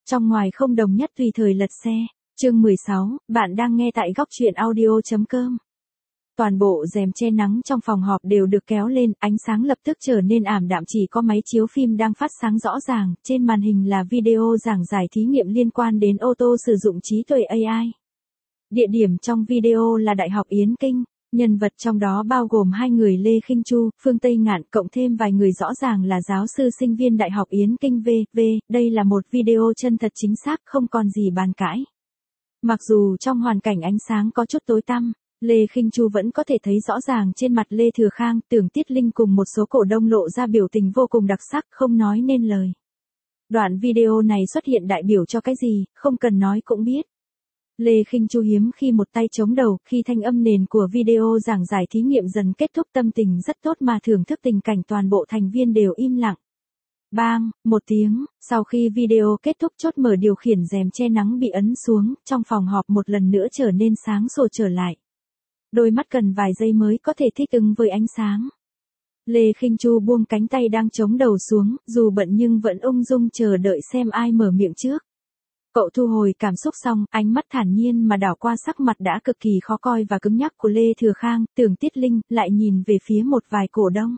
Trong ngoài không đồng nhất tùy thời lật xe. Chương 16, bạn đang nghe tại góc truyện audio.com. Toàn bộ rèm che nắng trong phòng họp đều được kéo lên, ánh sáng lập tức trở nên ảm đạm, chỉ có máy chiếu phim đang phát sáng rõ ràng, trên màn hình là video giảng giải thí nghiệm liên quan đến ô tô sử dụng trí tuệ AI. Địa điểm trong video là Đại học Yến Kinh, nhân vật trong đó bao gồm hai người Lê Khinh Chu, Phương Tây Ngạn, cộng thêm vài người rõ ràng là giáo sư sinh viên Đại học Yến Kinh v.v. Đây là một video chân thật chính xác, không còn gì bàn cãi. Mặc dù trong hoàn cảnh ánh sáng có chút tối tăm, Lê Khinh Chu vẫn có thể thấy rõ ràng trên mặt Lê Thừa Khang, Tưởng Tiết Linh cùng một số cổ đông lộ ra biểu tình vô cùng đặc sắc, không nói nên lời. Đoạn video này xuất hiện đại biểu cho cái gì, không cần nói cũng biết. Lê Khinh Chu hiếm khi một tay chống đầu, khi thanh âm nền của video giảng giải thí nghiệm dần kết thúc, tâm tình rất tốt mà thưởng thức tình cảnh toàn bộ thành viên đều im lặng. Bang, một tiếng, sau khi video kết thúc chốt mở điều khiển rèm che nắng bị ấn xuống, trong phòng họp một lần nữa trở nên sáng sủa trở lại. Đôi mắt cần vài giây mới có thể thích ứng với ánh sáng. Lê Khinh Chu buông cánh tay đang chống đầu xuống, dù bận nhưng vẫn ung dung chờ đợi xem ai mở miệng trước. Cậu thu hồi cảm xúc xong, ánh mắt thản nhiên mà đảo qua sắc mặt đã cực kỳ khó coi và cứng nhắc của Lê Thừa Khang, Tưởng Tiết Linh, lại nhìn về phía một vài cổ đông.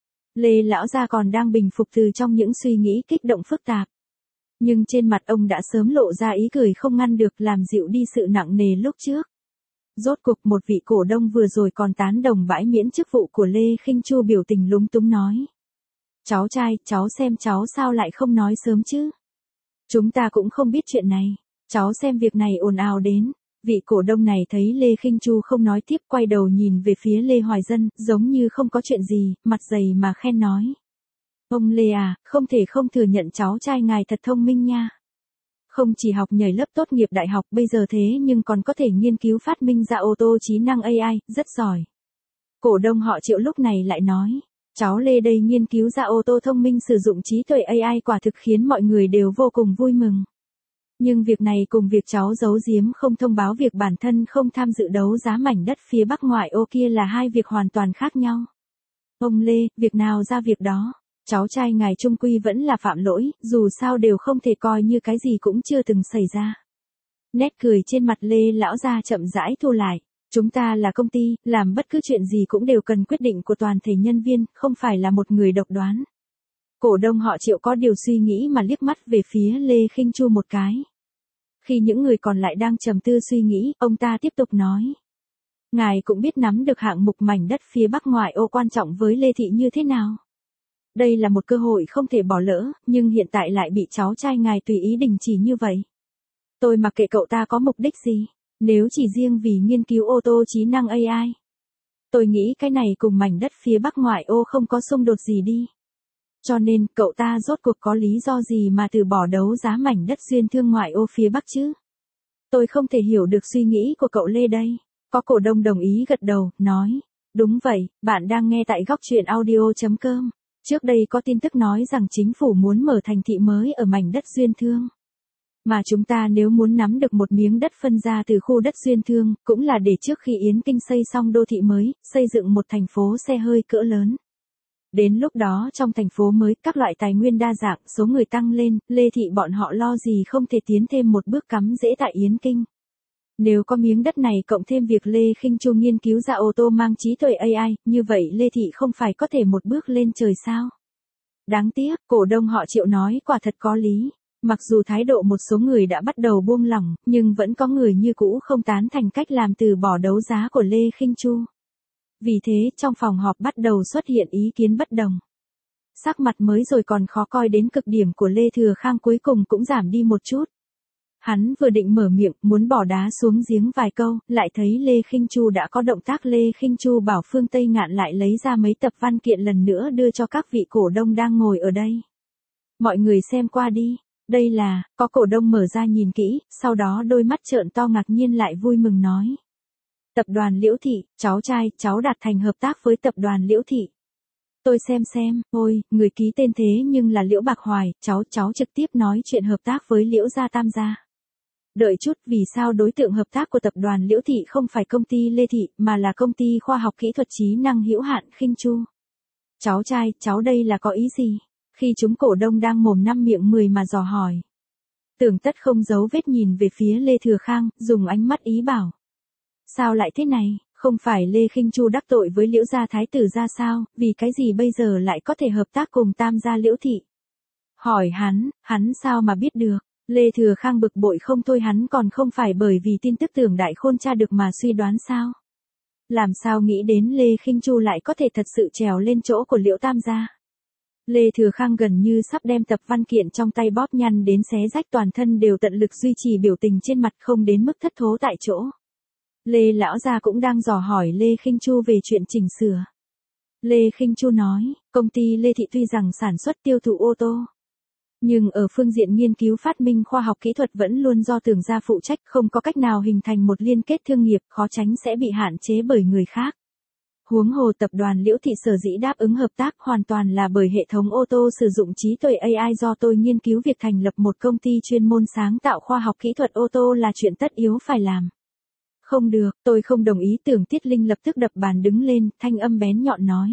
Lê lão gia còn đang bình phục từ trong những suy nghĩ kích động phức tạp. Nhưng trên mặt ông đã sớm lộ ra ý cười không ngăn được, làm dịu đi sự nặng nề lúc trước. Rốt cuộc một vị cổ đông vừa rồi còn tán đồng bãi miễn chức vụ của Lê Khinh Chu biểu tình lúng túng nói. Cháu trai, cháu xem cháu sao lại không nói sớm chứ? Chúng ta cũng không biết chuyện này. Cháu xem việc này ồn ào đến. Vị cổ đông này thấy Lê Khinh Chu không nói tiếp, quay đầu nhìn về phía Lê Hoài Dân, giống như không có chuyện gì, mặt dày mà khen nói. Ông Lê à, không thể không thừa nhận cháu trai ngài thật thông minh nha. Không chỉ học nhảy lớp tốt nghiệp đại học bây giờ thế nhưng còn có thể nghiên cứu phát minh ra ô tô trí năng AI, rất giỏi. Cổ đông họ Triệu lúc này lại nói. Cháu Lê đây nghiên cứu ra ô tô thông minh sử dụng trí tuệ AI quả thực khiến mọi người đều vô cùng vui mừng. Nhưng việc này cùng việc cháu giấu giếm không thông báo việc bản thân không tham dự đấu giá mảnh đất phía Bắc ngoại ô kia là hai việc hoàn toàn khác nhau. Ông Lê, việc nào ra việc đó, cháu trai ngài trung quy vẫn là phạm lỗi, dù sao đều không thể coi như cái gì cũng chưa từng xảy ra. Nét cười trên mặt Lê lão gia chậm rãi thu lại. Chúng ta là công ty, làm bất cứ chuyện gì cũng đều cần quyết định của toàn thể nhân viên, không phải là một người độc đoán. Cổ đông họ Triệu có điều suy nghĩ mà liếc mắt về phía Lê Khinh Chu một cái. Khi những người còn lại đang trầm tư suy nghĩ, ông ta tiếp tục nói. Ngài cũng biết nắm được hạng mục mảnh đất phía Bắc ngoại ô quan trọng với Lê Thị như thế nào. Đây là một cơ hội không thể bỏ lỡ, nhưng hiện tại lại bị cháu trai ngài tùy ý đình chỉ như vậy. Tôi mặc kệ cậu ta có mục đích gì. Nếu chỉ riêng vì nghiên cứu ô tô trí năng AI, tôi nghĩ cái này cùng mảnh đất phía Bắc ngoại ô không có xung đột gì đi. Cho nên, cậu ta rốt cuộc có lý do gì mà từ bỏ đấu giá mảnh đất duyên thương ngoại ô phía Bắc chứ? Tôi không thể hiểu được suy nghĩ của cậu Lê đây. Có cổ đông đồng ý gật đầu, nói. Đúng vậy, bạn đang nghe tại góc truyện audio.com. Trước đây có tin tức nói rằng chính phủ muốn mở thành thị mới ở mảnh đất duyên thương. Mà chúng ta nếu muốn nắm được một miếng đất phân ra từ khu đất duyên thương, cũng là để trước khi Yến Kinh xây xong đô thị mới, xây dựng một thành phố xe hơi cỡ lớn. Đến lúc đó trong thành phố mới, các loại tài nguyên đa dạng, số người tăng lên, Lê Thị bọn họ lo gì không thể tiến thêm một bước cắm rễ tại Yến Kinh. Nếu có miếng đất này cộng thêm việc Lê Khinh Chu nghiên cứu ra ô tô mang trí tuệ AI, như vậy Lê Thị không phải có thể một bước lên trời sao? Đáng tiếc, cổ đông họ Triệu nói quả thật có lý. Mặc dù thái độ một số người đã bắt đầu buông lỏng, nhưng vẫn có người như cũ không tán thành cách làm từ bỏ đấu giá của Lê Khinh Chu. Vì thế, trong phòng họp bắt đầu xuất hiện ý kiến bất đồng. Sắc mặt mới rồi còn khó coi đến cực điểm của Lê Thừa Khang cuối cùng cũng giảm đi một chút. Hắn vừa định mở miệng, muốn bỏ đá xuống giếng vài câu, lại thấy Lê Khinh Chu đã có động tác. Lê Khinh Chu bảo Phương Tây Ngạn lại lấy ra mấy tập văn kiện lần nữa đưa cho các vị cổ đông đang ngồi ở đây. Mọi người xem qua đi. Đây là, có cổ đông mở ra nhìn kỹ, sau đó đôi mắt trợn to ngạc nhiên lại vui mừng nói. Tập đoàn Liễu Thị, cháu trai, cháu đạt thành hợp tác với tập đoàn Liễu Thị. Tôi xem, ôi, người ký tên thế nhưng là Liễu Bạc Hoài, cháu trực tiếp nói chuyện hợp tác với Liễu gia Tam gia. Đợi chút, vì sao đối tượng hợp tác của tập đoàn Liễu Thị không phải công ty Lê Thị, mà là công ty khoa học kỹ thuật trí năng hữu hạn Khinh Chu? Cháu trai, cháu đây là có ý gì? Khi chúng cổ đông đang mồm năm miệng mười mà dò hỏi. Tưởng Tất không giấu vết nhìn về phía Lê Thừa Khang, dùng ánh mắt ý bảo. Sao lại thế này, không phải Lê Khinh Chu đắc tội với Liễu gia thái tử ra sao, vì cái gì bây giờ lại có thể hợp tác cùng Tam gia Liễu thị? Hỏi hắn sao mà biết được? Lê Thừa Khang bực bội không thôi, hắn còn không phải bởi vì tin tức Tưởng Đại Khôn tra được mà suy đoán sao? Làm sao nghĩ đến Lê Khinh Chu lại có thể thật sự trèo lên chỗ của Liễu Tam gia? Lê Thừa Khang gần như sắp đem tập văn kiện trong tay bóp nhăn đến xé rách, toàn thân đều tận lực duy trì biểu tình trên mặt không đến mức thất thố tại chỗ. Lê lão gia cũng đang dò hỏi Lê Khinh Chu về chuyện chỉnh sửa. Lê Khinh Chu nói, công ty Lê Thị tuy rằng sản xuất tiêu thụ ô tô, nhưng ở phương diện nghiên cứu phát minh khoa học kỹ thuật vẫn luôn do Tưởng gia phụ trách, không có cách nào hình thành một liên kết thương nghiệp, khó tránh sẽ bị hạn chế bởi người khác. Huống hồ tập đoàn Liễu Thị sở dĩ đáp ứng hợp tác hoàn toàn là bởi hệ thống ô tô sử dụng trí tuệ AI do tôi nghiên cứu, việc thành lập một công ty chuyên môn sáng tạo khoa học kỹ thuật ô tô là chuyện tất yếu phải làm. Không được, tôi không đồng ý. Tưởng Tiết Linh lập tức đập bàn đứng lên, thanh âm bén nhọn nói.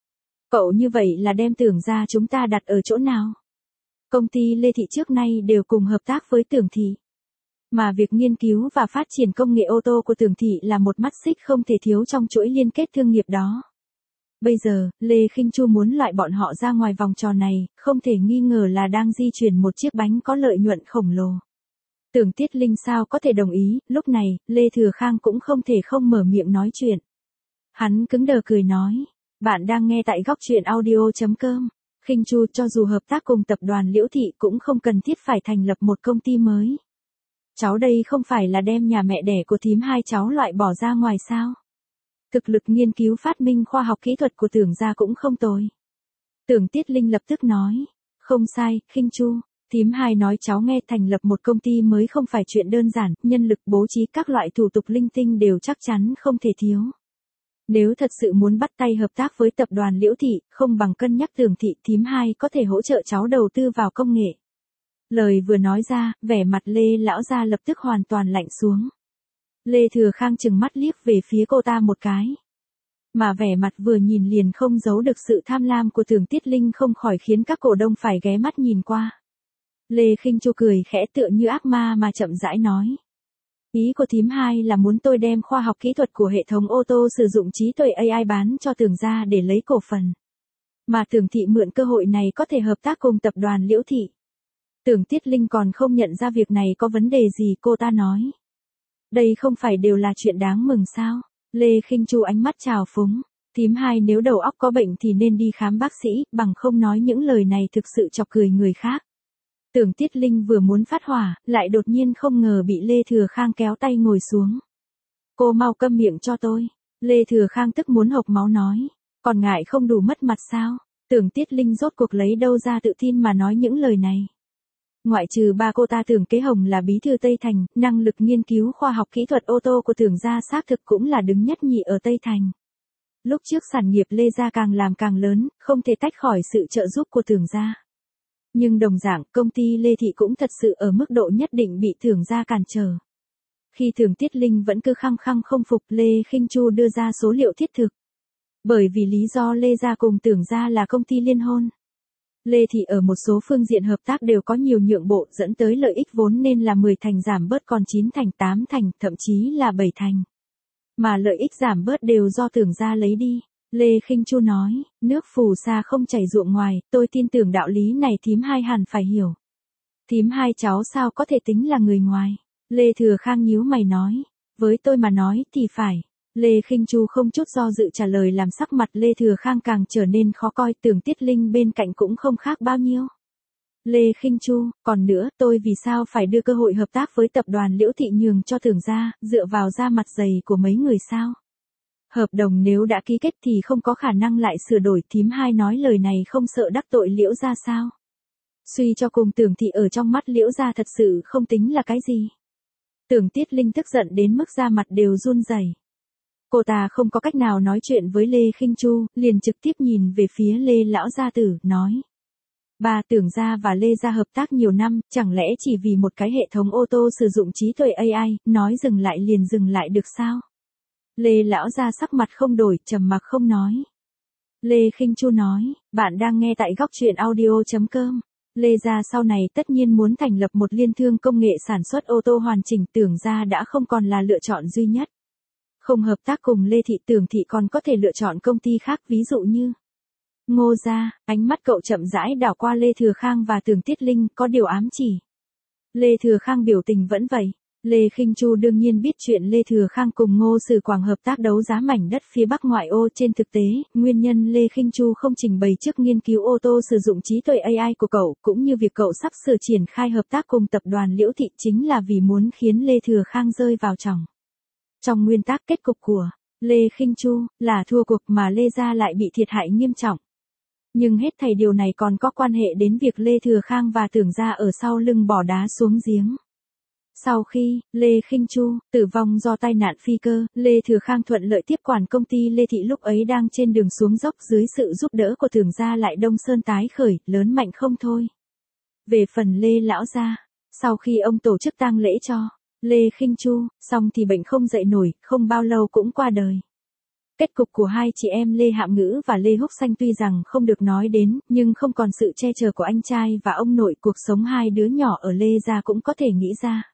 Cậu như vậy là đem Tưởng gia chúng ta đặt ở chỗ nào? Công ty Lê Thị trước nay đều cùng hợp tác với Tưởng Thị. Mà việc nghiên cứu và phát triển công nghệ ô tô của Tưởng Thị là một mắt xích không thể thiếu trong chuỗi liên kết thương nghiệp đó. Bây giờ, Lê Khinh Chu muốn loại bọn họ ra ngoài vòng tròn này, không thể nghi ngờ là đang di chuyển một chiếc bánh có lợi nhuận khổng lồ. Tưởng Tiết Linh sao có thể đồng ý, lúc này, Lê Thừa Khang cũng không thể không mở miệng nói chuyện. Hắn cứng đờ cười nói, bạn đang nghe tại góc truyện audio.com. Khinh Chu, cho dù hợp tác cùng tập đoàn Liễu Thị cũng không cần thiết phải thành lập một công ty mới. Cháu đây không phải là đem nhà mẹ đẻ của thím hai cháu loại bỏ ra ngoài sao? Thực lực nghiên cứu phát minh khoa học kỹ thuật của Tưởng gia cũng không tồi. Tưởng Tiết Linh lập tức nói, không sai, Khinh Chu, thím hai nói cháu nghe, thành lập một công ty mới không phải chuyện đơn giản, nhân lực bố trí các loại thủ tục linh tinh đều chắc chắn không thể thiếu. Nếu thật sự muốn bắt tay hợp tác với tập đoàn Liễu Thị, không bằng cân nhắc Tưởng Thị, thím hai có thể hỗ trợ cháu đầu tư vào công nghệ. Lời vừa nói ra, vẻ mặt Lê lão gia lập tức hoàn toàn lạnh xuống. Lê Thừa Khang trừng mắt liếc về phía cô ta một cái. Mà vẻ mặt vừa nhìn liền không giấu được sự tham lam của Tưởng Tiết Linh, không khỏi khiến các cổ đông phải ghé mắt nhìn qua. Lê Khinh Chu cười khẽ tựa như ác ma mà chậm rãi nói. Ý của thím hai là muốn tôi đem khoa học kỹ thuật của hệ thống ô tô sử dụng trí tuệ AI bán cho Tưởng gia để lấy cổ phần. Mà Tưởng Thị mượn cơ hội này có thể hợp tác cùng tập đoàn Liễu Thị. Tưởng Tiết Linh còn không nhận ra việc này có vấn đề gì, cô ta nói. Đây không phải đều là chuyện đáng mừng sao? Lê Khinh Chu ánh mắt trào phúng. Thím hai nếu đầu óc có bệnh thì nên đi khám bác sĩ, bằng không nói những lời này thực sự chọc cười người khác. Tưởng Tiết Linh vừa muốn phát hỏa, lại đột nhiên không ngờ bị Lê Thừa Khang kéo tay ngồi xuống. Cô mau câm miệng cho tôi. Lê Thừa Khang tức muốn hộc máu nói. Còn ngại không đủ mất mặt sao? Tưởng Tiết Linh rốt cuộc lấy đâu ra tự tin mà nói những lời này. Ngoại trừ ba cô ta, Tưởng Kế Hồng là bí thư Tây Thành, năng lực nghiên cứu khoa học kỹ thuật ô tô của Tưởng gia xác thực cũng là đứng nhất nhì ở Tây Thành. Lúc trước sản nghiệp Lê gia càng làm càng lớn, không thể tách khỏi sự trợ giúp của Tưởng gia. Nhưng đồng dạng, công ty Lê Thị cũng thật sự ở mức độ nhất định bị Tưởng gia cản trở. Khi Tưởng Tiết Linh vẫn cứ khăng khăng không phục, Lê Khinh Chu đưa ra số liệu thiết thực. Bởi vì lý do Lê gia cùng Tưởng gia là công ty liên hôn. Lê Thị ở một số phương diện hợp tác đều có nhiều nhượng bộ, dẫn tới lợi ích vốn nên là 10 thành giảm bớt còn 9 thành, 8 thành, thậm chí là 7 thành. Mà lợi ích giảm bớt đều do Tưởng gia lấy đi. Lê Khinh Chu nói, nước phù sa không chảy ruộng ngoài, tôi tin tưởng đạo lý này thím hai hẳn phải hiểu. Thím hai cháu sao có thể tính là người ngoài? Lê Thừa Khang nhíu mày nói, với tôi mà nói thì phải. Lê Khinh Chu không chút do dự trả lời làm sắc mặt Lê Thừa Khang càng trở nên khó coi. Tưởng Tiết Linh bên cạnh cũng không khác bao nhiêu. Lê Khinh Chu, còn nữa, tôi vì sao phải đưa cơ hội hợp tác với tập đoàn Liễu Thị nhường cho Tưởng gia, dựa vào da mặt dày của mấy người sao? Hợp đồng nếu đã ký kết thì không có khả năng lại sửa đổi, thím hai nói lời này không sợ đắc tội Liễu gia sao? Suy cho cùng Tưởng Thị ở trong mắt Liễu gia thật sự không tính là cái gì. Tưởng Tiết Linh tức giận đến mức da mặt đều run rẩy. Cô ta không có cách nào nói chuyện với Lê Khinh Chu, liền trực tiếp nhìn về phía Lê lão gia tử, nói. Bà Tưởng gia và Lê gia hợp tác nhiều năm, chẳng lẽ chỉ vì một cái hệ thống ô tô sử dụng trí tuệ AI, nói dừng lại liền dừng lại được sao? Lê lão gia sắc mặt không đổi, trầm mặc không nói. Lê Khinh Chu nói, bạn đang nghe tại góc truyện audio.com. Lê gia sau này tất nhiên muốn thành lập một liên thương công nghệ sản xuất ô tô hoàn chỉnh, Tưởng gia đã không còn là lựa chọn duy nhất. Không hợp tác cùng Lê thị, Tưởng thị còn có thể lựa chọn công ty khác, ví dụ như Ngô gia. Ánh mắt cậu chậm rãi đảo qua Lê Thừa Khang và Tưởng Tiết Linh, có điều ám chỉ. Lê Thừa Khang biểu tình vẫn vậy. Lê Khinh Chu đương nhiên biết chuyện Lê Thừa Khang cùng Ngô Sử Quảng hợp tác đấu giá mảnh đất phía Bắc ngoại ô. Trên thực tế, nguyên nhân Lê Khinh Chu không trình bày trước nghiên cứu ô tô sử dụng trí tuệ AI của cậu, cũng như việc cậu sắp sửa triển khai hợp tác cùng tập đoàn Liễu Thị, chính là vì muốn khiến Lê Thừa Khang rơi vào chòng. Trong nguyên tắc, kết cục của Lê Khinh Chu là thua cuộc mà Lê gia lại bị thiệt hại nghiêm trọng. Nhưng hết thảy điều này còn có quan hệ đến việc Lê Thừa Khang và Tưởng gia ở sau lưng bỏ đá xuống giếng. Sau khi Lê Khinh Chu tử vong do tai nạn phi cơ, Lê Thừa Khang thuận lợi tiếp quản công ty Lê Thị, lúc ấy đang trên đường xuống dốc, dưới sự giúp đỡ của Tưởng gia lại Đông Sơn tái khởi, lớn mạnh không thôi. Về phần Lê lão gia, sau khi ông tổ chức tang lễ cho Lê Khinh Chu, xong thì bệnh không dậy nổi, không bao lâu cũng qua đời. Kết cục của hai chị em Lê Hạm Ngữ và Lê Húc Xanh tuy rằng không được nói đến, nhưng không còn sự che chở của anh trai và ông nội, cuộc sống hai đứa nhỏ ở Lê gia cũng có thể nghĩ ra.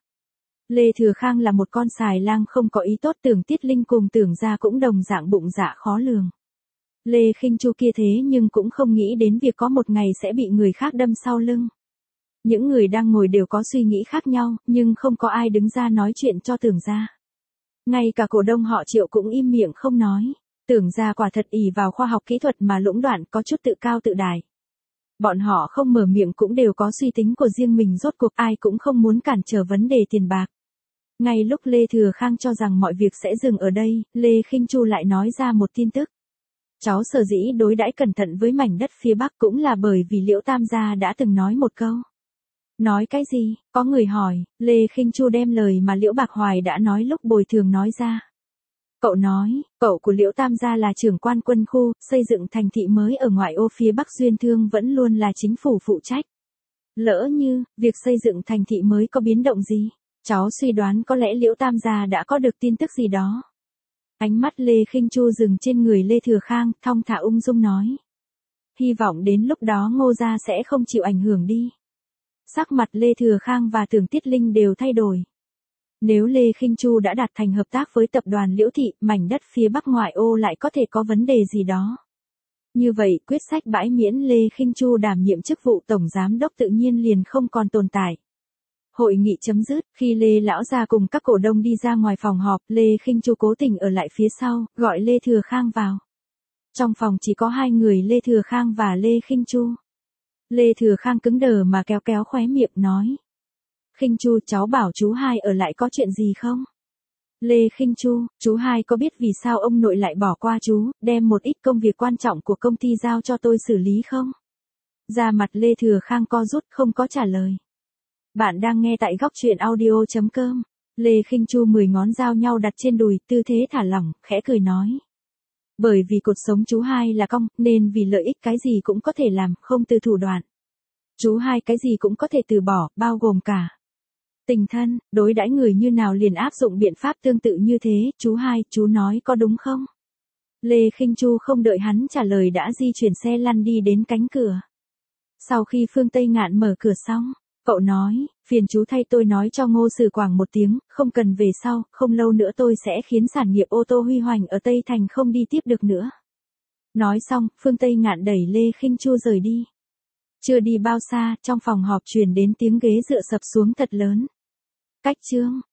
Lê Thừa Khang là một con xài lang không có ý tốt, Tưởng Tiết Linh cùng Tưởng gia cũng đồng dạng bụng dạ khó lường. Lê Khinh Chu kia thế nhưng cũng không nghĩ đến việc có một ngày sẽ bị người khác đâm sau lưng. Những người đang ngồi đều có suy nghĩ khác nhau, nhưng không có ai đứng ra nói chuyện cho Tưởng gia. Ngay cả cổ đông họ Triệu cũng im miệng không nói. Tưởng gia quả thật ỷ vào khoa học kỹ thuật mà lũng đoạn, có chút tự cao tự đại. Bọn họ không mở miệng cũng đều có suy tính của riêng mình, rốt cuộc ai cũng không muốn cản trở vấn đề tiền bạc. Ngay lúc Lê Thừa Khang cho rằng mọi việc sẽ dừng ở đây, Lê Khinh Chu lại nói ra một tin tức. Cháu sở dĩ đối đãi cẩn thận với mảnh đất phía Bắc cũng là bởi vì Liễu Tam gia đã từng nói một câu. Nói cái gì? Có người hỏi. Lê Khinh Chu đem lời mà Liễu Bạc Hoài đã nói lúc bồi thường nói ra. Cậu nói, cậu của Liễu Tam gia là trưởng quan quân khu, xây dựng thành thị mới ở ngoại ô phía Bắc Duyên Thương vẫn luôn là chính phủ phụ trách. Lỡ như, việc xây dựng thành thị mới có biến động gì? Cháu suy đoán có lẽ Liễu Tam gia đã có được tin tức gì đó. Ánh mắt Lê Khinh Chu dừng trên người Lê Thừa Khang, thong thả ung dung nói. Hy vọng đến lúc đó Ngô gia sẽ không chịu ảnh hưởng đi. Sắc mặt Lê Thừa Khang và Tưởng Tiết Linh đều thay đổi. Nếu Lê Khinh Chu đã đạt thành hợp tác với tập đoàn Liễu Thị, mảnh đất phía Bắc ngoại ô lại có thể có vấn đề gì đó. Như vậy, quyết sách bãi miễn Lê Khinh Chu đảm nhiệm chức vụ tổng giám đốc tự nhiên liền không còn tồn tại. Hội nghị chấm dứt, khi Lê lão gia cùng các cổ đông đi ra ngoài phòng họp, Lê Khinh Chu cố tình ở lại phía sau, gọi Lê Thừa Khang vào. Trong phòng chỉ có hai người, Lê Thừa Khang và Lê Khinh Chu. Lê Thừa Khang cứng đờ mà kéo kéo khóe miệng nói. Khinh Chu, cháu bảo chú hai ở lại có chuyện gì không? Lê Khinh Chu, chú hai có biết vì sao ông nội lại bỏ qua chú, đem một ít công việc quan trọng của công ty giao cho tôi xử lý không? Da mặt Lê Thừa Khang co rút, không có trả lời. Bạn đang nghe tại góc truyện audio.com. Lê Khinh Chu 10 ngón giao nhau đặt trên đùi, tư thế thả lỏng, khẽ cười nói. Bởi vì cuộc sống chú hai là cong, nên vì lợi ích cái gì cũng có thể làm, không từ thủ đoạn. Chú hai cái gì cũng có thể từ bỏ, bao gồm cả tình thân, đối đãi người như nào liền áp dụng biện pháp tương tự như thế, chú hai, chú nói có đúng không? Lê Khinh Chu không đợi hắn trả lời đã di chuyển xe lăn đi đến cánh cửa. Sau khi Phương Tây Ngạn mở cửa xong, cậu nói, phiền chú thay tôi nói cho Ngô Sử Quảng một tiếng, không cần về sau, không lâu nữa tôi sẽ khiến sản nghiệp ô tô Huy Hoành ở Tây Thành không đi tiếp được nữa. Nói xong, Phương Tây Ngạn đẩy Lê Khinh Chu rời đi. Chưa đi bao xa, trong phòng họp truyền đến tiếng ghế dựa sập xuống thật lớn. Cách chương